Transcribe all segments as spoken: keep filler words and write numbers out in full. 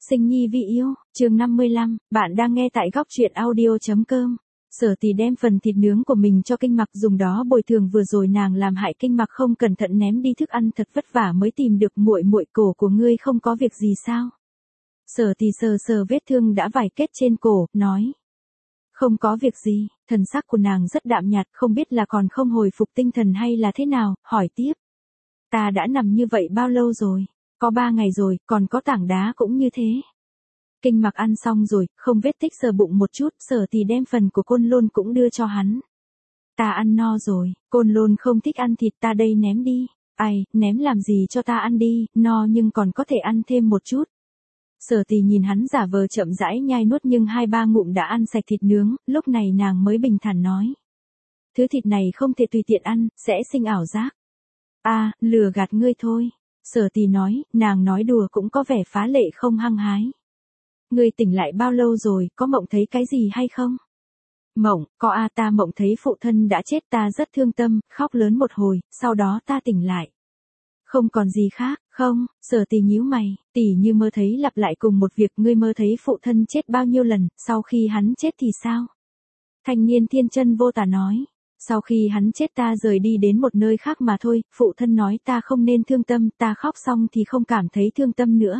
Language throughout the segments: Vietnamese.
Sinh nhi vì yêu, chương năm mươi lăm, bạn đang nghe tại góc truyện audio.com. Sở Tì đem phần thịt nướng của mình cho Kinh Mặc dùng đó bồi thường vừa rồi nàng làm hại Kinh Mặc không cẩn thận ném đi thức ăn thật vất vả mới tìm được muội muội, cổ của ngươi không có việc gì sao? Sở Tì sờ sờ vết thương đã vải kết trên cổ, nói. Không có việc gì, thần sắc của nàng rất đạm nhạt, không biết là còn không hồi phục tinh thần hay là thế nào, hỏi tiếp. Ta đã nằm như vậy bao lâu rồi? Có ba ngày rồi, còn có tảng đá cũng như thế. Kinh Mặc ăn xong rồi, không vết tích sờ bụng một chút, Sở Tì đem phần của Côn Lôn cũng đưa cho hắn. Ta ăn no rồi, Côn Lôn không thích ăn thịt, ta đây ném đi. Ai, ném làm gì cho ta ăn đi, no nhưng còn có thể ăn thêm một chút. Sở Tì nhìn hắn giả vờ chậm rãi nhai nuốt nhưng hai ba ngụm đã ăn sạch thịt nướng, lúc này nàng mới bình thản nói. Thứ thịt này không thể tùy tiện ăn, sẽ sinh ảo giác. À, lừa gạt ngươi thôi. Sở Tì nói, nàng nói đùa cũng có vẻ phá lệ không hăng hái. Ngươi tỉnh lại bao lâu rồi, có mộng thấy cái gì hay không? Mộng, có a, ta mộng thấy phụ thân đã chết, ta rất thương tâm, khóc lớn một hồi, sau đó ta tỉnh lại. Không còn gì khác, không? Sở Tì nhíu mày, tỉ như mơ thấy lặp lại cùng một việc, ngươi mơ thấy phụ thân chết bao nhiêu lần, sau khi hắn chết thì sao? Thanh niên thiên chân vô tà nói. Sau khi hắn chết ta rời đi đến một nơi khác mà thôi, phụ thân nói ta không nên thương tâm, ta khóc xong thì không cảm thấy thương tâm nữa.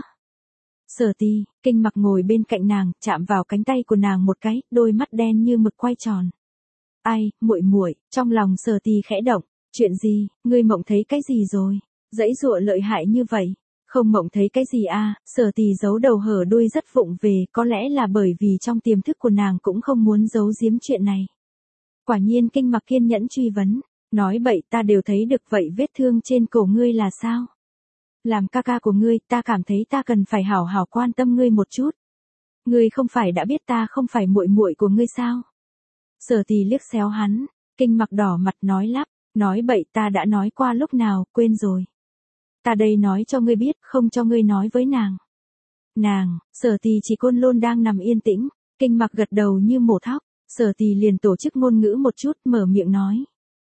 Sở Tì, Kinh Mặc ngồi bên cạnh nàng, chạm vào cánh tay của nàng một cái, đôi mắt đen như mực quay tròn. Ai, muội muội, trong lòng Sở Tì khẽ động, chuyện gì, ngươi mộng thấy cái gì rồi? Dãy dụa lợi hại như vậy, không mộng thấy cái gì à? Sở Tì giấu đầu hở đuôi rất vụng về, có lẽ là bởi vì trong tiềm thức của nàng cũng không muốn giấu giếm chuyện này. Quả nhiên Kinh Mặc kiên nhẫn truy vấn, nói bậy, ta đều thấy được, vậy vết thương trên cổ ngươi là sao? Làm ca ca của ngươi, ta cảm thấy ta cần phải hảo hảo quan tâm ngươi một chút. Ngươi không phải đã biết ta không phải muội muội của ngươi sao? Sở Tì liếc xéo hắn, Kinh Mặc đỏ mặt nói lắp, nói bậy, ta đã nói qua lúc nào, quên rồi. Ta đây nói cho ngươi biết, không cho ngươi nói với nàng. Nàng, Sở Tì chỉ Côn Lôn đang nằm yên tĩnh, Kinh Mặc gật đầu như mổ thóc. Sở Tì liền tổ chức ngôn ngữ một chút, mở miệng nói.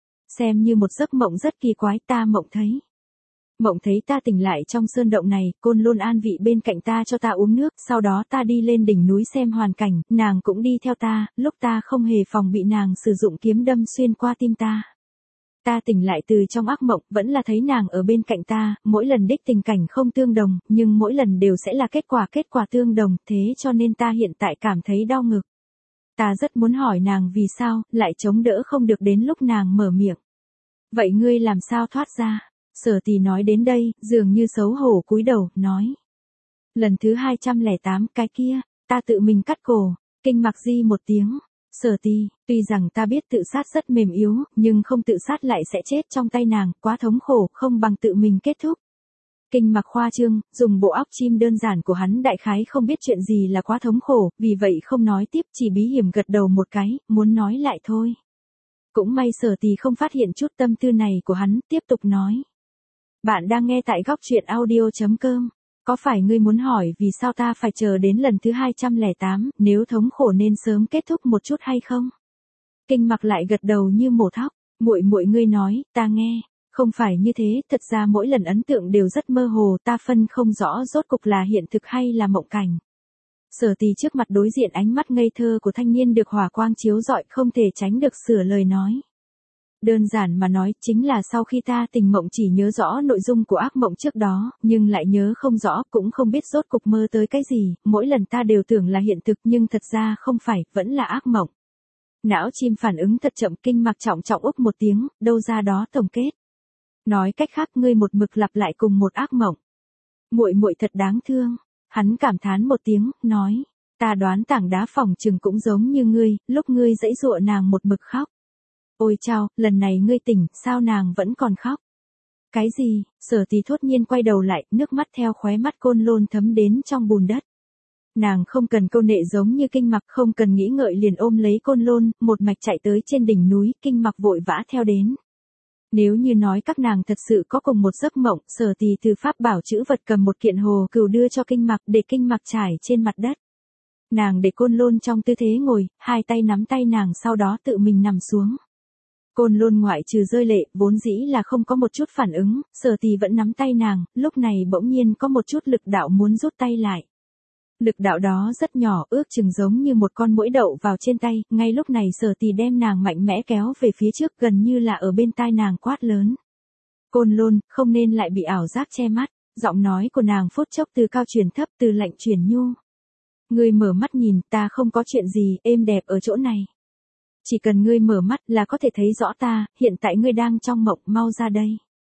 Xem như một giấc mộng rất kỳ quái, ta mộng thấy. Mộng thấy ta tỉnh lại trong sơn động này, Côn Lôn an vị bên cạnh ta cho ta uống nước, sau đó ta đi lên đỉnh núi xem hoàn cảnh, nàng cũng đi theo ta, lúc ta không hề phòng bị nàng sử dụng kiếm đâm xuyên qua tim ta. Ta tỉnh lại từ trong ác mộng, vẫn là thấy nàng ở bên cạnh ta, mỗi lần đích tình cảnh không tương đồng, nhưng mỗi lần đều sẽ là kết quả kết quả tương đồng, thế cho nên ta hiện tại cảm thấy đau ngực. Ta rất muốn hỏi nàng vì sao, lại chống đỡ không được đến lúc nàng mở miệng. Vậy ngươi làm sao thoát ra? Sở Tì nói đến đây, dường như xấu hổ cúi đầu, nói. Lần thứ hai trăm lẻ tám, cái kia, ta tự mình cắt cổ. Kinh Mặc di một tiếng. Sở Tì, tuy rằng ta biết tự sát rất mềm yếu, nhưng không tự sát lại sẽ chết trong tay nàng, quá thống khổ, không bằng tự mình kết thúc. Kinh Mặc khoa trương, dùng bộ óc chim đơn giản của hắn đại khái không biết chuyện gì là quá thống khổ, vì vậy không nói tiếp, chỉ bí hiểm gật đầu một cái, muốn nói lại thôi. Cũng may Sở Tì không phát hiện chút tâm tư này của hắn, tiếp tục nói. Bạn đang nghe tại góc truyện audio.com. Có phải ngươi muốn hỏi vì sao ta phải chờ đến lần thứ hai trăm lẻ tám, nếu thống khổ nên sớm kết thúc một chút hay không? Kinh Mặc lại gật đầu như mổ thóc, muội muội ngươi nói, ta nghe. Không phải như thế, thật ra mỗi lần ấn tượng đều rất mơ hồ, ta phân không rõ rốt cục là hiện thực hay là mộng cảnh. Sở Tì trước mặt đối diện ánh mắt ngây thơ của thanh niên được hỏa quang chiếu rọi, không thể tránh được sửa lời nói. Đơn giản mà nói, chính là sau khi ta tỉnh mộng chỉ nhớ rõ nội dung của ác mộng trước đó, nhưng lại nhớ không rõ, cũng không biết rốt cục mơ tới cái gì, mỗi lần ta đều tưởng là hiện thực nhưng thật ra không phải, vẫn là ác mộng. Não chim phản ứng thật chậm, Kinh Mặc trọng trọng úc một tiếng, đâu ra đó tổng kết. Nói cách khác, ngươi một mực lặp lại cùng một ác mộng. Muội muội thật đáng thương. Hắn cảm thán một tiếng, nói, ta đoán tảng đá phòng chừng cũng giống như ngươi, lúc ngươi giãy giụa nàng một mực khóc. Ôi chao, lần này ngươi tỉnh, sao nàng vẫn còn khóc? Cái gì? Sở Tì thốt nhiên quay đầu lại, nước mắt theo khóe mắt Côn Lôn thấm đến trong bùn đất. Nàng không cần câu nệ giống như Kinh Mặc, không cần nghĩ ngợi liền ôm lấy Côn Lôn, một mạch chạy tới trên đỉnh núi, Kinh Mặc vội vã theo đến. Nếu như nói các nàng thật sự có cùng một giấc mộng, Sở Tì từ pháp bảo chữ vật cầm một kiện hồ cừu đưa cho Kinh Mặc để Kinh Mặc trải trên mặt đất. Nàng để Côn Lôn trong tư thế ngồi, hai tay nắm tay nàng sau đó tự mình nằm xuống. Côn Lôn ngoại trừ rơi lệ, vốn dĩ là không có một chút phản ứng, Sở Tì vẫn nắm tay nàng, lúc này bỗng nhiên có một chút lực đạo muốn rút tay lại. Lực đạo đó rất nhỏ, ước chừng giống như một con muỗi đậu vào trên tay, ngay lúc này Sở Tì đem nàng mạnh mẽ kéo về phía trước, gần như là ở bên tai nàng quát lớn. Côn Lôn, không nên lại bị ảo giác che mắt, giọng nói của nàng phút chốc từ cao chuyển thấp, từ lạnh chuyển nhu. Ngươi mở mắt nhìn, ta không có chuyện gì, êm đẹp ở chỗ này. Chỉ cần ngươi mở mắt là có thể thấy rõ ta, hiện tại ngươi đang trong mộng, mau ra đây.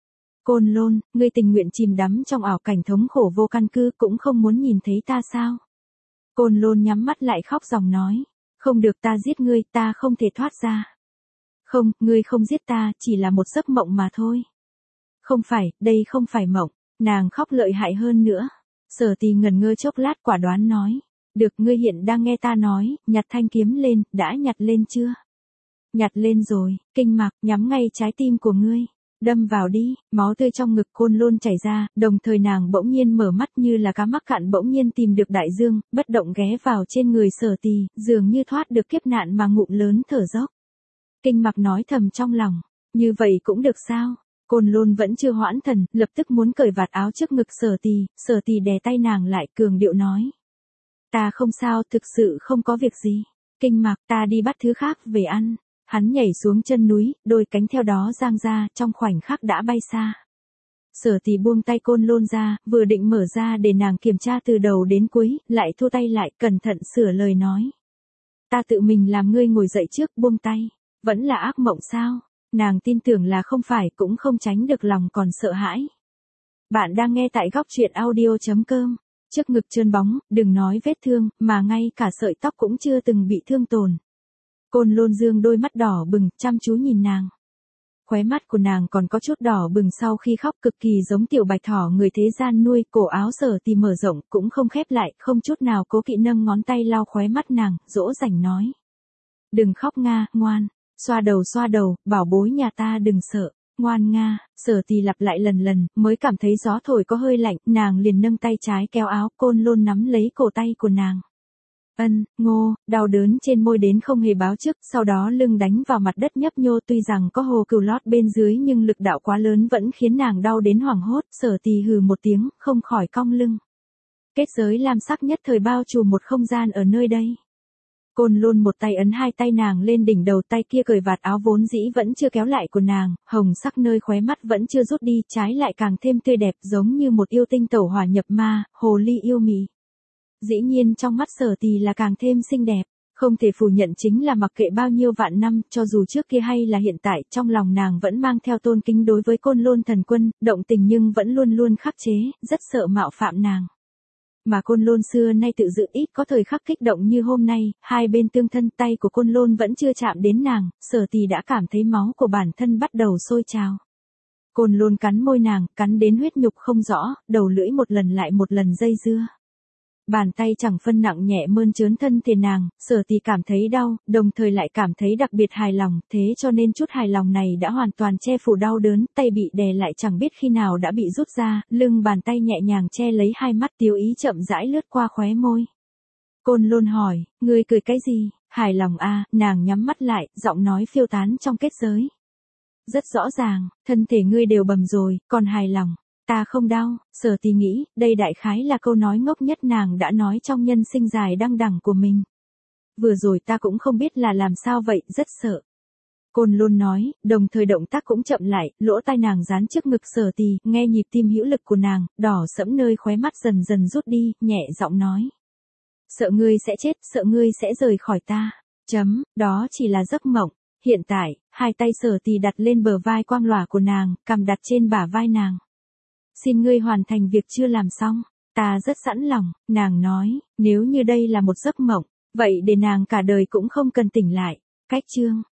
Côn Lôn, ngươi tình nguyện chìm đắm trong ảo cảnh thống khổ vô căn cứ cũng không muốn nhìn thấy ta sao? Côn Lôn nhắm mắt lại khóc ròng nói. Không được, ta giết ngươi, ta không thể thoát ra. Không, ngươi không giết ta, chỉ là một giấc mộng mà thôi. Không phải, đây không phải mộng. Nàng khóc lợi hại hơn nữa. Sở Tì ngần ngơ chốc lát quả đoán nói. Được, ngươi hiện đang nghe ta nói, nhặt thanh kiếm lên, đã nhặt lên chưa? Nhặt lên rồi, Kinh Mặc, nhắm ngay trái tim của ngươi. Đâm vào đi, máu tươi trong ngực Côn Lôn chảy ra, đồng thời nàng bỗng nhiên mở mắt như là cá mắc cạn bỗng nhiên tìm được đại dương, bất động ghé vào trên người Sở Tì, dường như thoát được kiếp nạn mà ngụm lớn thở dốc. Kinh Mặc nói thầm trong lòng, như vậy cũng được sao? Côn Lôn vẫn chưa hoãn thần, lập tức muốn cởi vạt áo trước ngực Sở Tì, Sở Tì đè tay nàng lại, cường điệu nói. Ta không sao, thực sự không có việc gì. Kinh Mặc, ta đi bắt thứ khác về ăn. Hắn nhảy xuống chân núi, đôi cánh theo đó giang ra, trong khoảnh khắc đã bay xa. Sở Tì buông tay Côn Lôn ra, vừa định mở ra để nàng kiểm tra từ đầu đến cuối, lại thu tay lại, cẩn thận sửa lời nói. Ta tự mình làm ngươi ngồi dậy trước, buông tay. Vẫn là ác mộng sao? Nàng tin tưởng là không phải, cũng không tránh được lòng còn sợ hãi. Bạn đang nghe tại góc truyện audio chấm com. Trước ngực trơn bóng, đừng nói vết thương, mà ngay cả sợi tóc cũng chưa từng bị thương tổn. Côn Lôn dương đôi mắt đỏ bừng, chăm chú nhìn nàng. Khóe mắt của nàng còn có chút đỏ bừng sau khi khóc, cực kỳ giống tiểu bạch thỏ người thế gian nuôi, cổ áo Sở Tì mở rộng, cũng không khép lại, không chút nào cố kỵ nâng ngón tay lau khóe mắt nàng, dỗ dành nói. Đừng khóc Nga, ngoan, xoa đầu xoa đầu, bảo bối nhà ta đừng sợ. Ngoan Nga, Sở Tì lặp lại lần lần, mới cảm thấy gió thổi có hơi lạnh, nàng liền nâng tay trái kéo áo, Côn Lôn nắm lấy cổ tay của nàng. Ân, ngô, đau đớn trên môi đến không hề báo trước, sau đó lưng đánh vào mặt đất nhấp nhô, tuy rằng có hồ cừu lót bên dưới nhưng lực đạo quá lớn vẫn khiến nàng đau đến hoảng hốt, Sở Tì hừ một tiếng, không khỏi cong lưng. Kết giới lam sắc nhất thời bao trùm một không gian ở nơi đây. Côn Lôn một tay ấn hai tay nàng lên đỉnh đầu, tay kia cởi vạt áo vốn dĩ vẫn chưa kéo lại của nàng, hồng sắc nơi khóe mắt vẫn chưa rút đi, trái lại càng thêm tươi đẹp, giống như một yêu tinh tẩu hỏa nhập ma, hồ ly yêu mị. Dĩ nhiên trong mắt Sở Tì là càng thêm xinh đẹp, không thể phủ nhận chính là mặc kệ bao nhiêu vạn năm, cho dù trước kia hay là hiện tại, trong lòng nàng vẫn mang theo tôn kính đối với Côn Lôn thần quân, động tình nhưng vẫn luôn luôn khắc chế, rất sợ mạo phạm nàng. Mà Côn Lôn xưa nay tự dự ít có thời khắc kích động như hôm nay, hai bên tương thân, tay của Côn Lôn vẫn chưa chạm đến nàng, Sở Tì đã cảm thấy máu của bản thân bắt đầu sôi trào. Côn Lôn cắn môi nàng, cắn đến huyết nhục không rõ, đầu lưỡi một lần lại một lần dây dưa. Bàn tay chẳng phân nặng nhẹ mơn trớn thân thể nàng, Sở Tì cảm thấy đau, đồng thời lại cảm thấy đặc biệt hài lòng, thế cho nên chút hài lòng này đã hoàn toàn che phủ đau đớn, tay bị đè lại chẳng biết khi nào đã bị rút ra, lưng bàn tay nhẹ nhàng che lấy hai mắt, tiêu ý chậm rãi lướt qua khóe môi. Côn Lôn hỏi, ngươi cười cái gì? Hài lòng à, nàng nhắm mắt lại, giọng nói phiêu tán trong kết giới. Rất rõ ràng, thân thể ngươi đều bầm rồi, còn hài lòng. Ta không đau, Sở Tì nghĩ, đây đại khái là câu nói ngốc nhất nàng đã nói trong nhân sinh dài đăng đẳng của mình. Vừa rồi ta cũng không biết là làm sao vậy, rất sợ. Côn Lôn nói, đồng thời động tác cũng chậm lại, lỗ tai nàng dán trước ngực Sở Tì, nghe nhịp tim hữu lực của nàng, đỏ sẫm nơi khóe mắt dần dần rút đi, nhẹ giọng nói. Sợ ngươi sẽ chết, sợ ngươi sẽ rời khỏi ta. Chấm, đó chỉ là giấc mộng. Hiện tại, hai tay Sở Tì đặt lên bờ vai quang lòa của nàng, cằm đặt trên bả vai nàng. Xin ngươi hoàn thành việc chưa làm xong, ta rất sẵn lòng, nàng nói, nếu như đây là một giấc mộng, vậy để nàng cả đời cũng không cần tỉnh lại. Cách chương